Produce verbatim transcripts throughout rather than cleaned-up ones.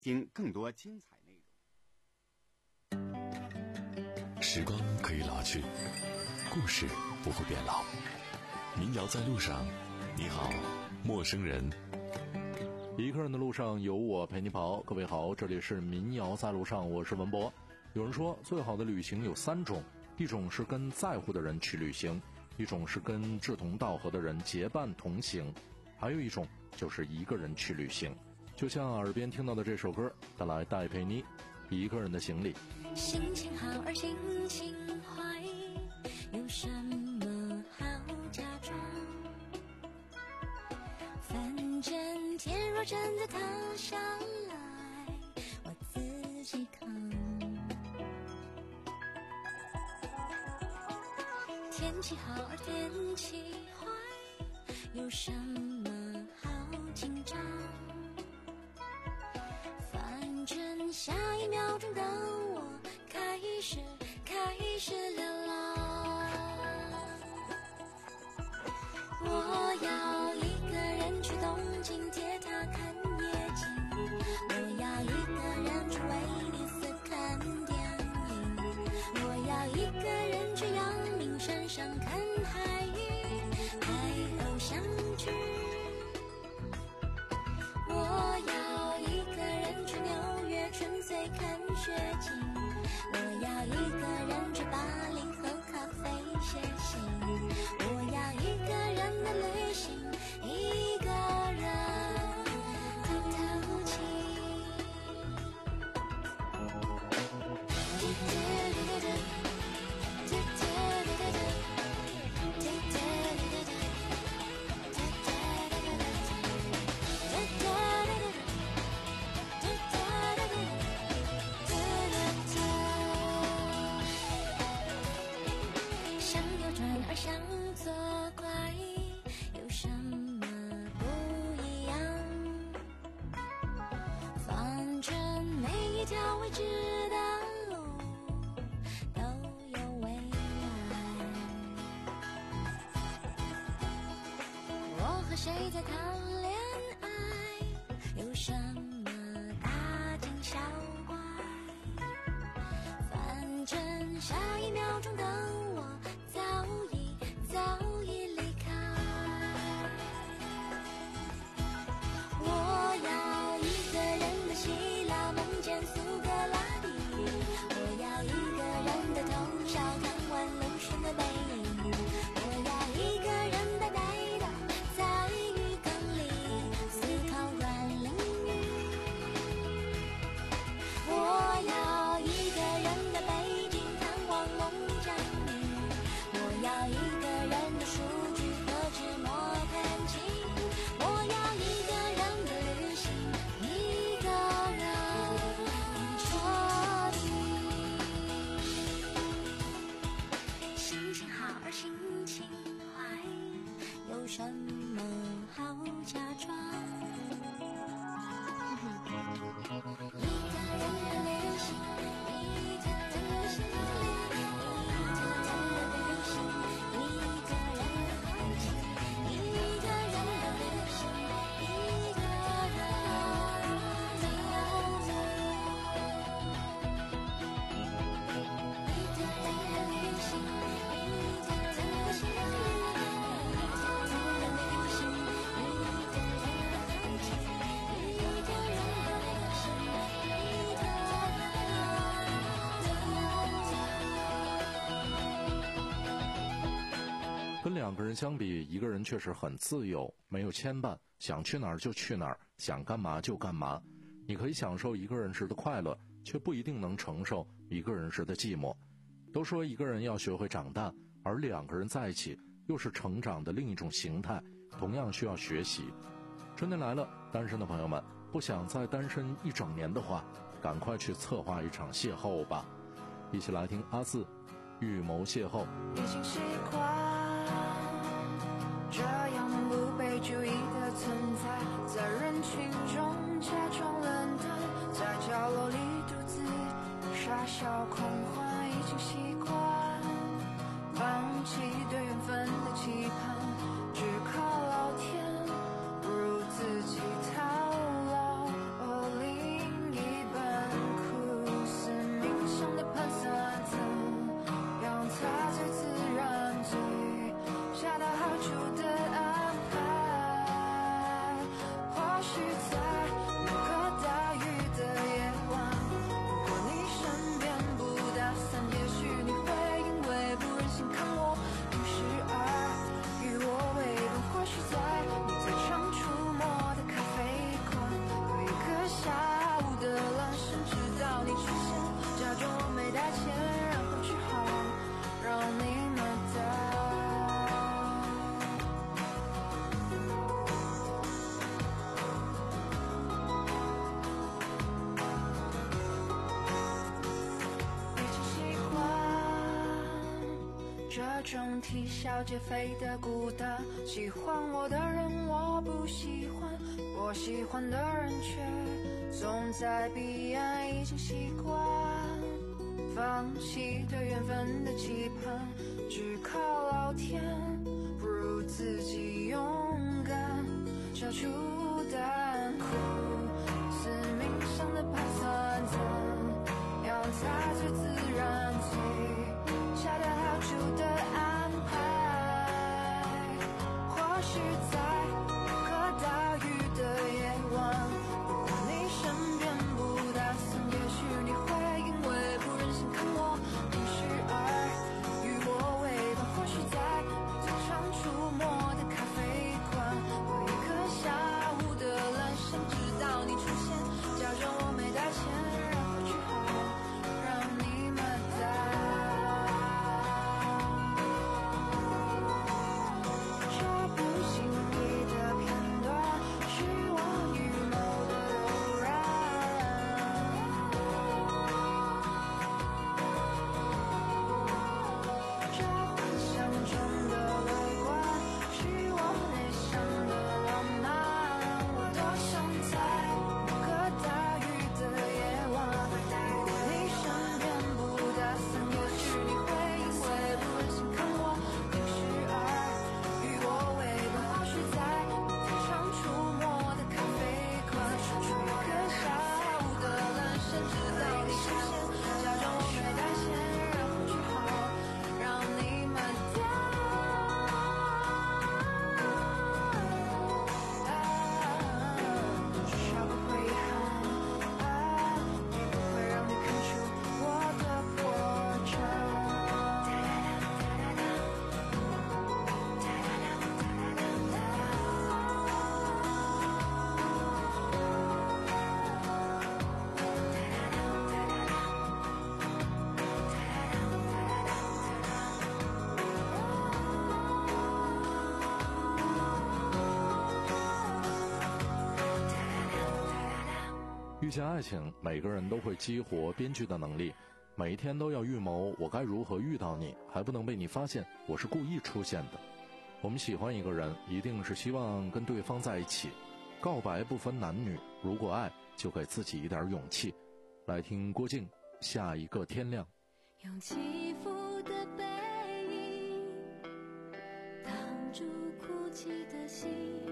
听更多精彩内容。时光可以老去，故事不会变老。民谣在路上，你好，陌生人。 一个人的路上有我陪你跑。各位好，这里是民谣在路上，我是文博。有人说最好的旅行有三种，一种是跟在乎的人去旅行，一种是跟志同道合的人结伴同行，还有一种就是一个人去旅行。就像耳边听到的这首歌，带来戴佩妮一个人的行李。 心情好而心情坏，有什么好假装？反正天若真的塌下来，我自己扛。天气好而天气坏，有什么好紧张？反正下一秒钟的我开始开始流浪。我要一个人去东京铁塔看夜景，我要一个人去威尼斯看电影，我要一个人去阳明山上看海鱼拍偶像剧，我要一个人去纽约纯粹看雪景，我要一个人去巴黎喝咖啡写信，我要一个人的旅行，一个人的透气。想扭转而想作怪，有什么不一样？反正每一条未知的路都有未来。我和谁在谈恋爱，有什么大惊小怪？反正下一秒钟的我早已早已离开。我要一个人的希腊梦见苏格拉底，我要一个人的通宵看完流水的背影，我要一个人呆呆的在浴缸里思考软淋雨，我要一个人的北京看望孟姜女，我要一个人的数据和纸墨弹琴，我要一个人的旅行，一个人彻底。心情好而心情坏，有什么好假装？一个人的旅行，一个人的行李，一个人的旅行，一个人的好奇，一个人的旅行，一个人的游走。一个人的旅行，一个人的行李，一个人的旅行，一个人的好奇，一个人的旅行，一个人的游走。 跟两个人相比，一个人确实很自由，没有牵绊，想去哪儿就去哪儿，想干嘛就干嘛。你可以享受一个人时的快乐，却不一定能承受一个人时的寂寞。都说一个人要学会长大，而两个人在一起又是成长的另一种形态，同样需要学习。春天来了，单身的朋友们不想再单身一整年的话，赶快去策划一场邂逅吧。一起来听阿四预谋邂逅。 已经习惯这样不被注意的存在，在人群中假装冷淡，在角落里独自傻笑狂欢，已经习惯放弃对缘分的期盼，只靠老天不如自己套牢。哦，另一这种啼笑皆非的孤单。喜欢我的人我不喜欢，我喜欢的人却总在彼岸，已经习惯放弃对缘分的期盼，只靠老天，不如自己勇敢消除胆苦。死命上的盘算怎样才最自然，最恰到好处的安排。或许在某个大雨的夜晚，如果你身边不打伞，也许你会因为不忍心看我淋湿而与我为伴。或许在你最常出没的咖啡馆，喝一个下午的阑珊，直到你出现，假装我没带钱，然后只好让你买单。这不经意的片段，是我预谋的偶然。这幻想中的乐观，是我内心的浪漫。我多想在某个大雨的夜晚，如果你身边不打伞，也许你会因为不忍心看我淋湿而与我为伴。或许在你最常出没的咖啡馆，吹一个下午的阑珊，直到你出现，假装我没带钱，然后只好让你买单。至少不会遗憾，也不会让你看出我的破绽。 遇见爱情，每个人都会激活编剧的能力，每一天都要预谋我该如何遇到你，还不能被你发现我是故意出现的。我们喜欢一个人，一定是希望跟对方在一起。告白不分男女，如果爱，就给自己一点勇气。来听郭靖，下一个天亮。 用起伏的背影挡住哭泣的心，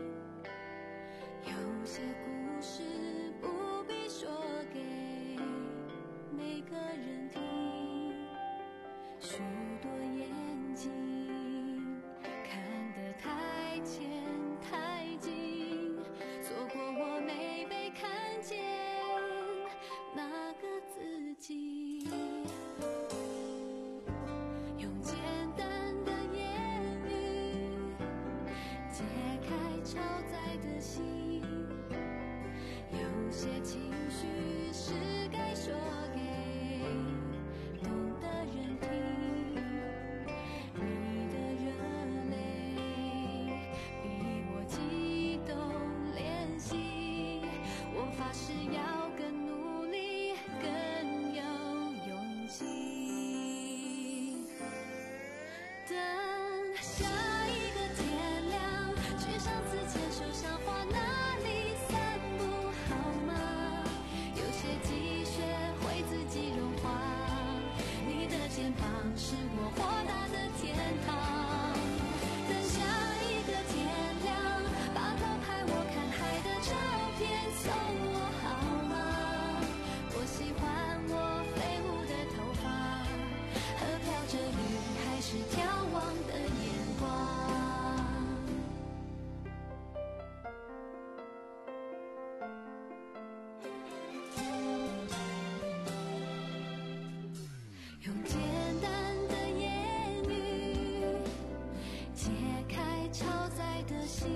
有些故事不必说给每个人听，许多眼睛看得太浅太近，错过我没被看见那个自己。用简单的言语解开超载的心，有些情绪是该说给懂的人听。你的热泪比我激动怜惜，我发誓要更努力更有勇气。等下一个天亮，去上次牵手赏花那里散步好吗？有些积雪会自己融化，你的肩膀是我豁达的天堂。等下一个天亮，把偷拍我看海的照片送我好吗？我喜欢我飞舞的头发和飘着雨还是眺望的眼光。用简单的言语解开超载的心，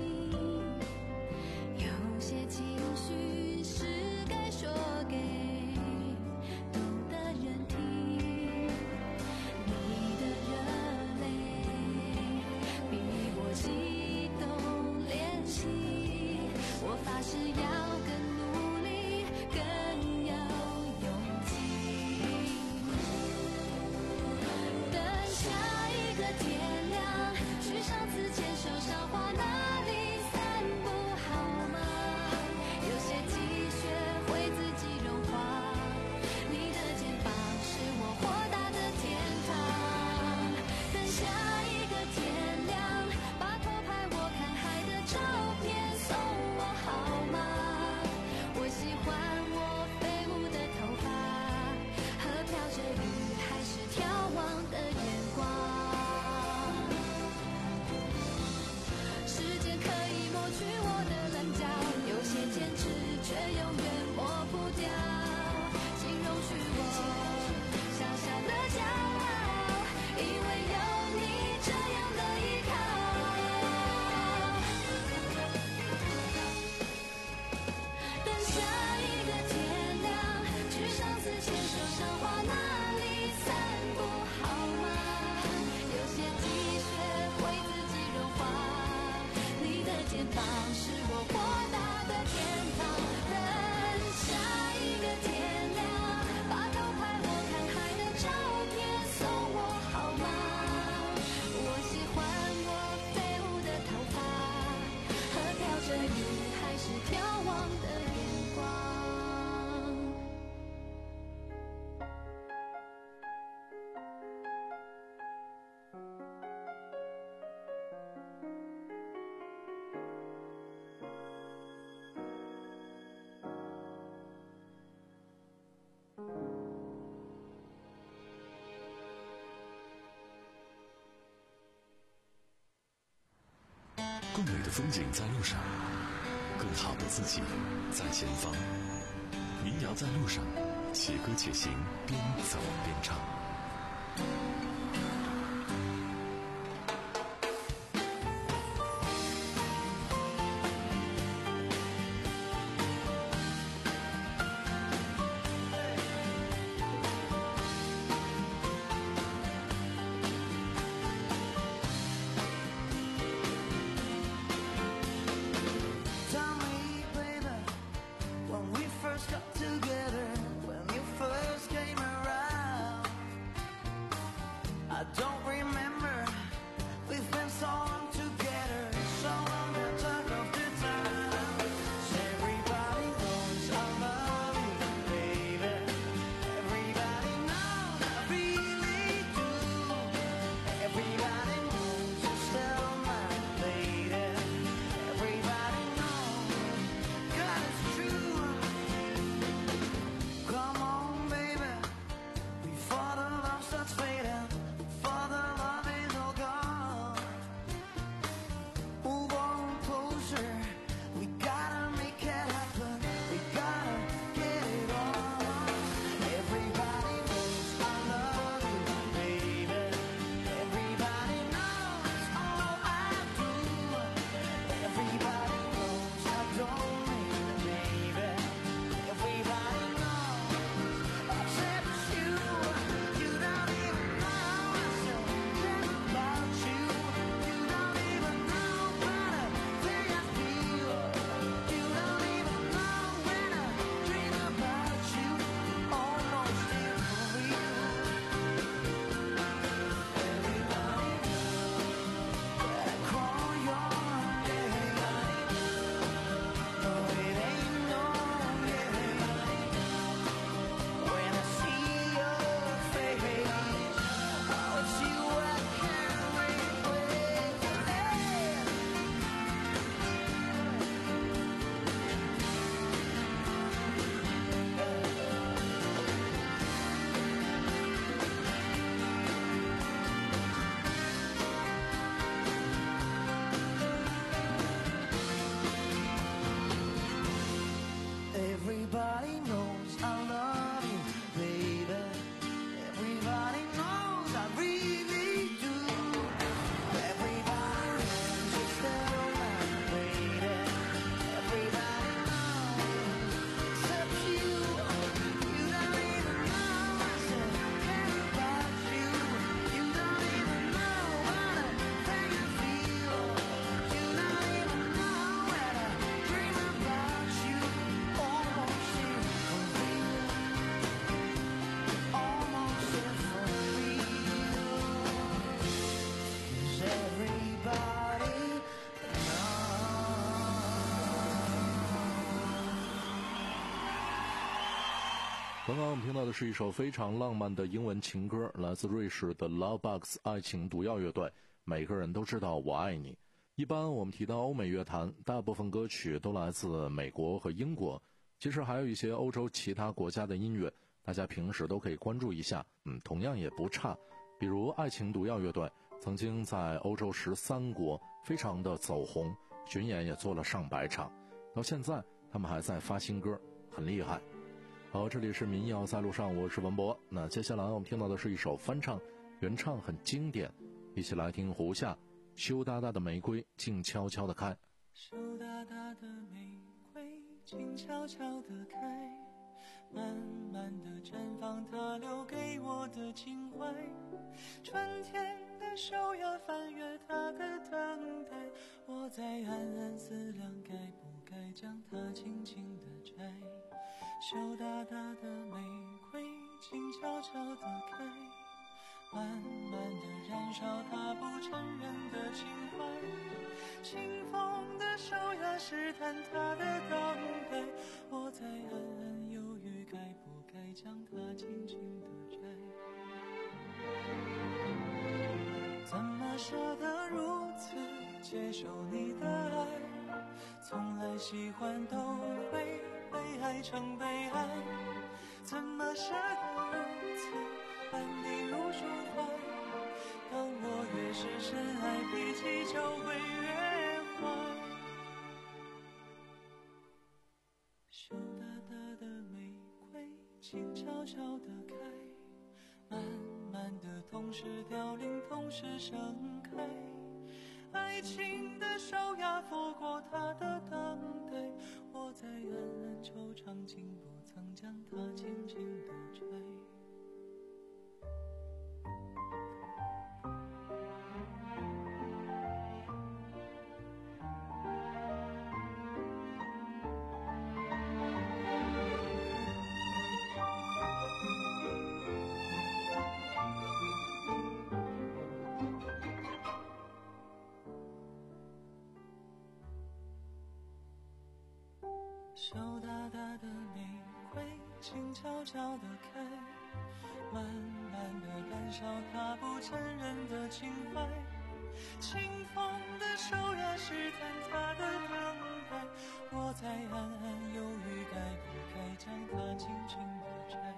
有些情绪是该说给懂的人听。你的热泪比我激动怜惜，我发誓要更努力更有勇气。等下一个你的肩膀是我豁达的天堂。等下一个天亮，把偷拍我看海的照片送我好吗？我喜欢我飞舞的头发和飘着雨还是眺望的眼光。时间可以抹去我的棱角，有些坚持却永远抹不掉。请容许我小小的骄傲，因为有你这样的依靠。等下一个天亮，去上次牵手赏花那里散步好吗？有些积雪会自己融化，你的肩膀是我豁达的天堂。等下一个天亮，把偷拍我看海的照片送我好吗？我喜欢我飞舞的头发和飘着雨还是眺望的眼光。 更美的风景在路上，更好的自己在前方。民谣在路上，且歌且行，边走边唱。 Tell me, baby, when we first got together, when you first came around, 刚刚我们听到的是一首非常浪漫的英文情歌，来自瑞士的 Lovebox 爱情毒药乐队。每个人都知道我爱你。一般我们提到欧美乐坛，大部分歌曲都来自美国和英国，其实还有一些欧洲其他国家的音乐，大家平时都可以关注一下，嗯，同样也不差。比如爱情毒药乐队曾经在欧洲十三国非常的走红，巡演也做了上百场，到现在他们还在发新歌，很厉害。好，这里是民谣在路上，我是文博。那接下来我们听到的是一首翻唱，原唱很经典，一起来听胡夏羞答答的玫瑰静悄悄地开。 羞答答的玫瑰静悄悄地开，慢慢地绽放它留给我的情怀。春天的手呀翻阅它的等待，我在暗暗思量该不该将它轻轻地摘。羞答答的玫瑰静悄悄地开，慢慢地燃烧它不承认的情怀。清风的手呀试探它的等待，我在暗暗犹豫该不该将它轻轻地摘。怎么舍得如此接受你的爱，从来喜欢都会被爱成悲哀，怎么舍得如此安你入胸怀，当我越是深爱脾气就会越坏。羞答答的玫瑰静悄悄地开，慢慢地同时凋零同时盛开，爱情的手呀拂过它的等待，我在暗暗惆怅竟不曾将它轻轻地摘。羞答答的玫瑰静悄悄地开，慢慢地燃烧它不承认的情怀。清风的手呀试探它的等待，我在暗暗犹豫该不该将它轻轻地摘。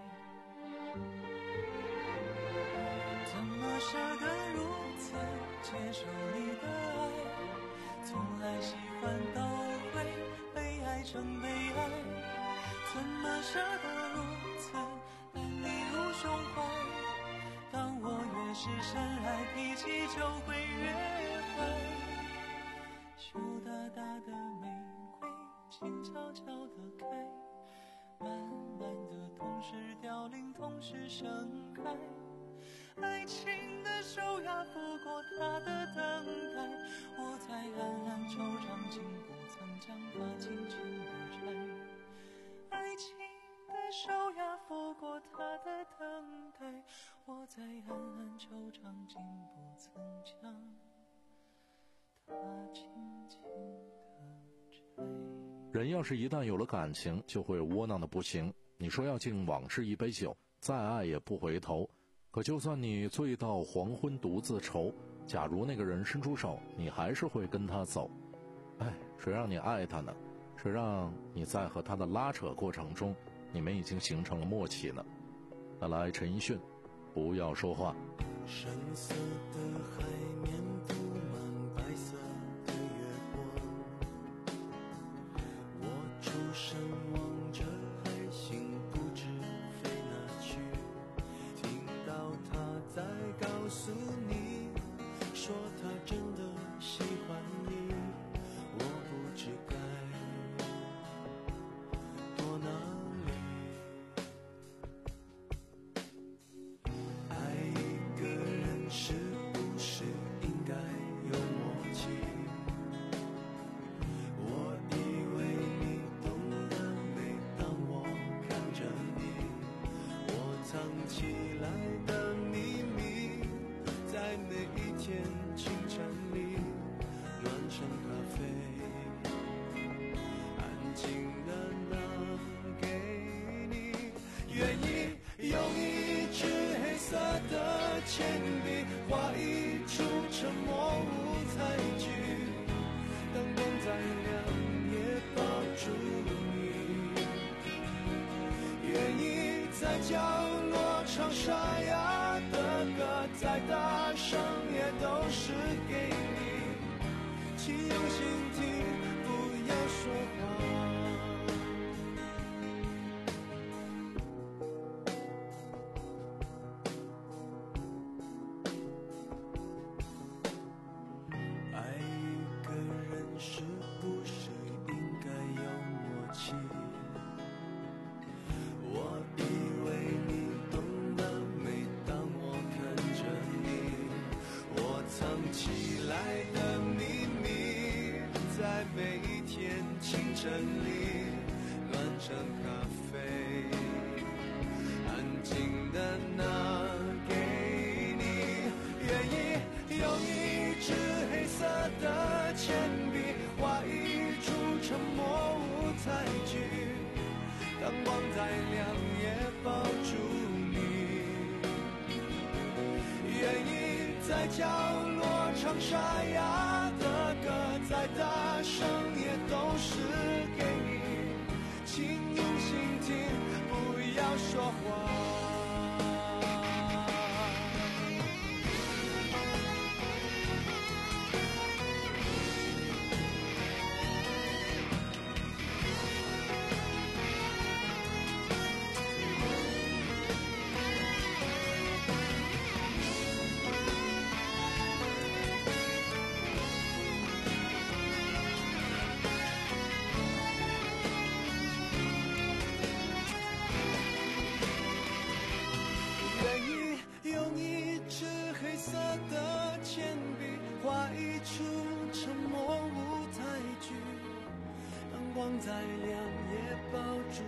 怎么舍得如此接受你的爱，从来喜欢都会被爱成悲哀，怎么舍得如此安你入胸怀，当我越是深爱脾气就会越坏。羞答答的玫瑰静悄悄地开，慢慢地同时凋零同时盛开，爱情的手呀拂过它的等待，我在暗暗惆怅竟不曾将它轻轻地摘。爱情的手呀拂过它的等待，我在暗暗惆怅竟不曾将它轻轻地摘。 人要是一旦有了感情，就会窝囊的不行。你说要敬往事一杯酒，再爱也不回头。可就算你醉到黄昏独自愁，假如那个人伸出手，你还是会跟他走。哎，谁让你爱他呢？谁让你在和他的拉扯过程中，你们已经形成了默契呢？那来，陈奕迅，不要说话。 深色的海面布满白色的月光，我出神望着海星不知飞哪去，听到他在告诉你，说他真的喜欢你，我不知该多哪里。爱一个人是不是应该有默契？我以为你懂得，每当我看着你，我藏起来的秘密，在每一天清晨里暖成咖啡，安静的拿给你。愿沉默舞台剧，灯光再亮也抱住你，愿意在角落唱沙哑的歌，再大声也都是给你，请用心听，不要说话。爱一个人是不是应该有默契？我以为你懂得，每当我看着你，我藏起来的秘密，在每一天清晨里暖成咖啡，安静的拿给你，愿意用一支黑色的铅笔画一出沉默舞台剧，当光再亮也抱住你，愿意在角落唱沙哑的歌，再大声也都是给你，请用心听，不要说话。愿意用一支黑色的铅笔画一出沉默舞台剧，当光再亮也抱住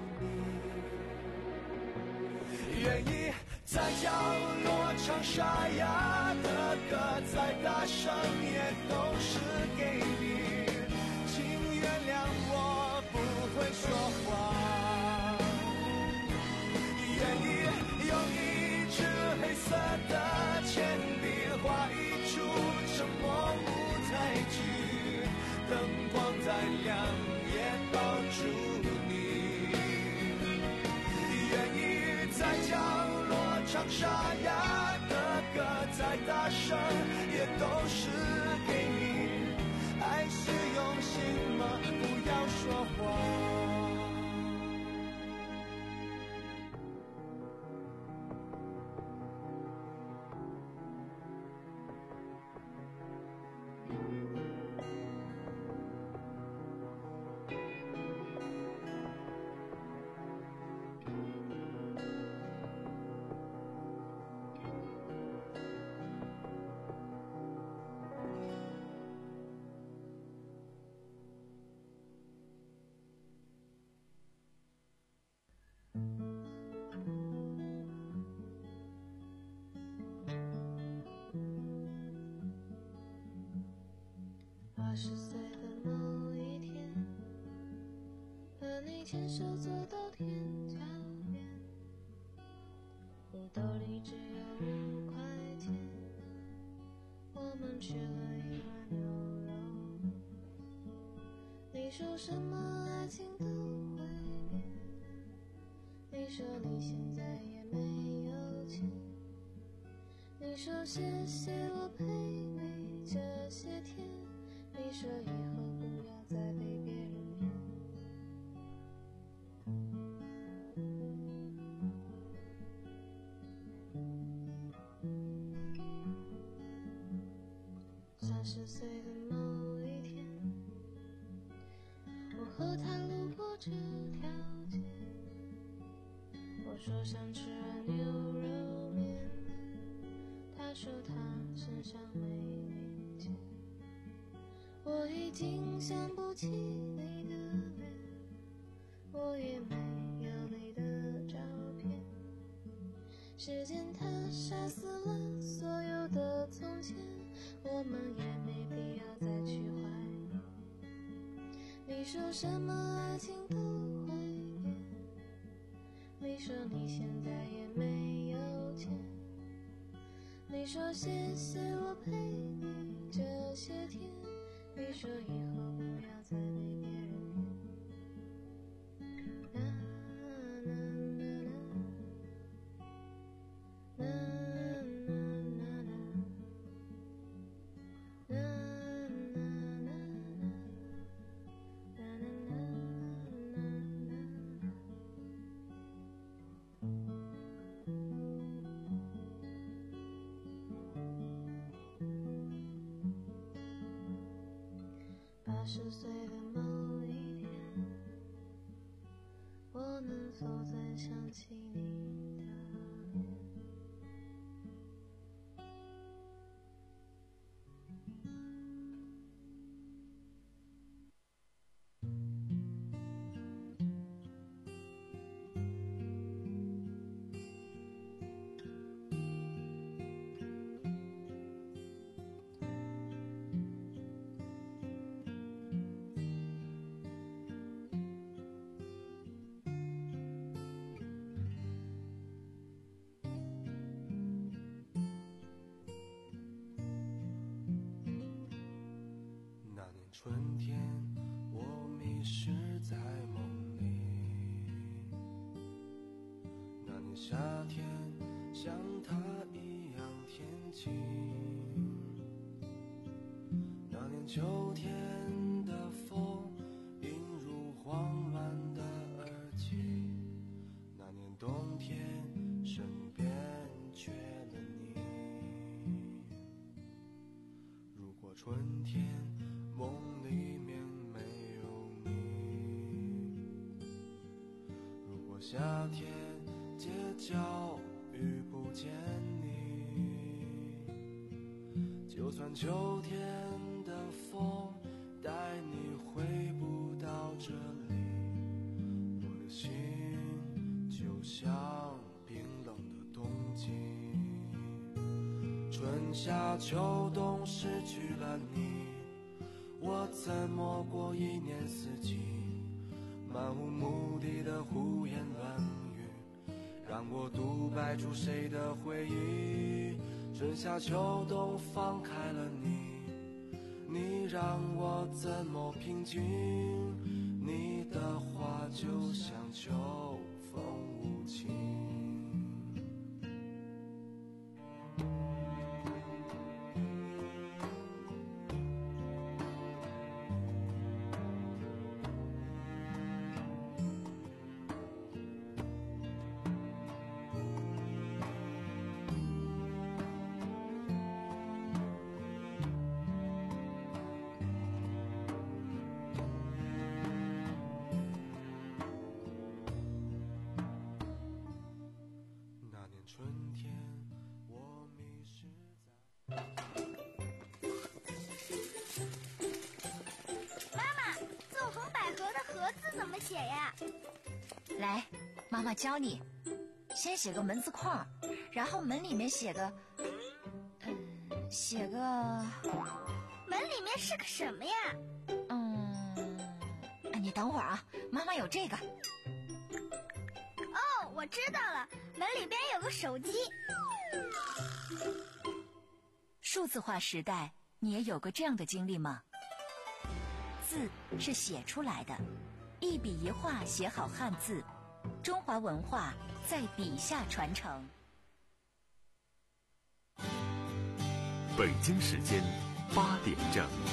你，愿意在角落唱沙哑的歌，再大声也都是给你，请原谅我不会说话，愿意用一支黑色的铅笔画一出沉默舞台剧，灯光再亮也抱住你，愿意在角落唱沙哑的歌，再大声也都是给你，爱是用心吗？不要说谎。 二十岁的某一天，和你牵手走到天桥边，你兜里只有五块钱，我们吃了一碗牛肉。你说什么爱情都会变，你说你现在也没有钱，你说谢谢我陪你这些天，你说以后不要再被别人骗。三十岁的某一天，我和他路过这条街，我说想吃碗牛肉面，他说他身上没零钱，我已经想不起你的脸，我也没有你的照片，时间它杀死了所有的从前，我们也没必要再去怀念。你说什么爱情都会变，你说你现在也没有钱， 你说谢谢我陪你这些天，你说以后不要再被别人骗。啦啦啦啦，啦啦啦啦，啦啦啦啦，啦啦啦啦。八十岁的某一天，我能否再想起你的脸？ 春天，我迷失在梦里。那年夏天，像他一样天晴。那年秋天的风，映入慌乱的耳际。那年冬天，身边缺了你。如果春天梦里面没有你，如果夏天街角遇不见你，就算秋天的风带你回不到这里，我的心就像冰冷的冬季。春夏秋冬失去了你，我怎么过一年四季？漫无目的的胡言乱语，让我独白出谁的回忆？春夏秋冬放开了你，你让我怎么平静？你的话就像秋风无情。春天，我迷失在。 妈妈，纵横捭阖的阖字怎么写呀？ 来，妈妈教你。先写个门字框，然后门里面写个，嗯，写个。 门里面是个什么呀？ 嗯，你等会儿啊，妈妈有这个。 哦，我知道了。门里边有个手机。 数字化时代，你也有过这样的经历吗？字是写出来的，一笔一画写好汉字，中华文化在笔下传承。 北京时间八点整。